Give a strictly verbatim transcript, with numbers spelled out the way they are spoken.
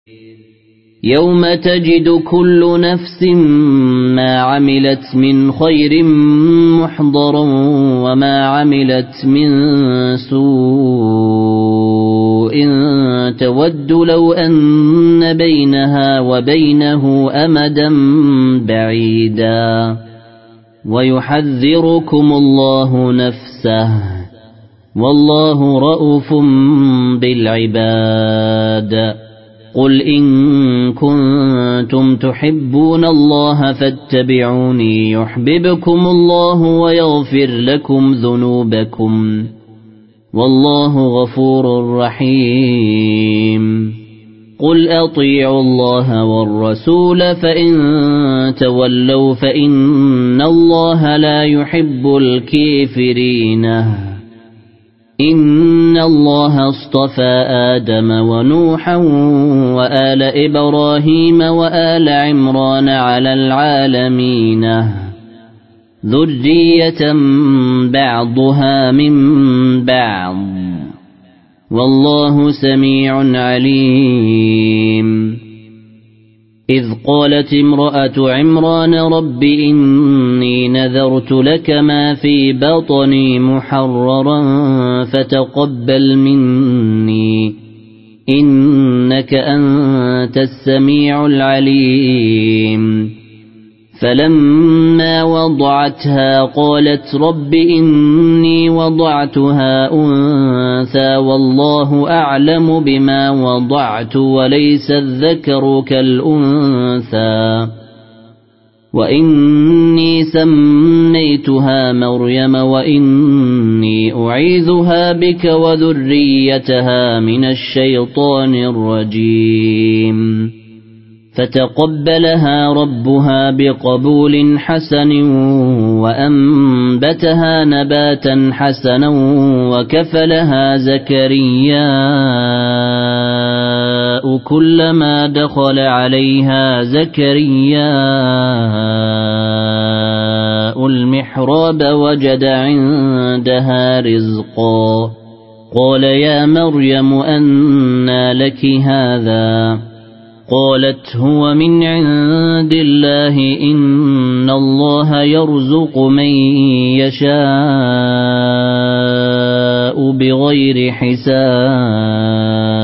يوم تجد كل نفس ما عملت من خير محضرا وما عملت من سوء تود لو أن بينها وبينه أمدا بعيدا ويحذركم الله نفسه والله رؤوف بالعباد قل إن كنتم تحبون الله فاتبعوني يحببكم الله ويغفر لكم ذنوبكم والله غفور رحيم قل أطيعوا الله والرسول فإن تولوا فإن الله لا يحب الكافرين إن الله اصطفى آدم ونوحا وآل إبراهيم وآل عمران على العالمين ذرية بعضها من بعض والله سميع عليم إذ قالت امرأة عمران رب إني نذرت لك ما في بطني محررا فتقبل مني إنك أنت السميع العليم فلما وضعتها قالت رب إني وضعتها أنثى والله أعلم بما وضعت وليس الذكر كالأنثى وإني سميتها مريم وإني أعيذها بك وذريتها من الشيطان الرجيم فتقبلها ربها بقبول حسن وأنبتها نباتا حسنا وكفلها زكرياء كلما دخل عليها زكرياء المحراب وجد عندها رزقا قال يا مريم أنى لك هذا قالت هو من عند الله إن الله يرزق من يشاء بغير حساب